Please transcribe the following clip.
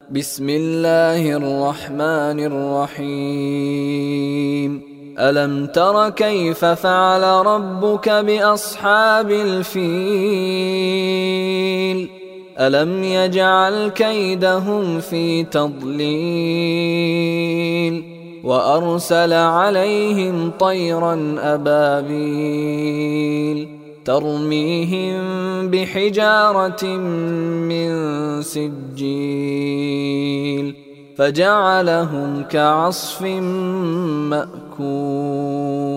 بسم الله الرحمن الرحيم ألم تر كيف فعل ربك بأصحاب الفيل ألم يجعل كيدهم في تضليل وأرسل عليهم طيرا أبابيل ترميهم بحجارة من سجيل فجعلهم كعصف مأكول.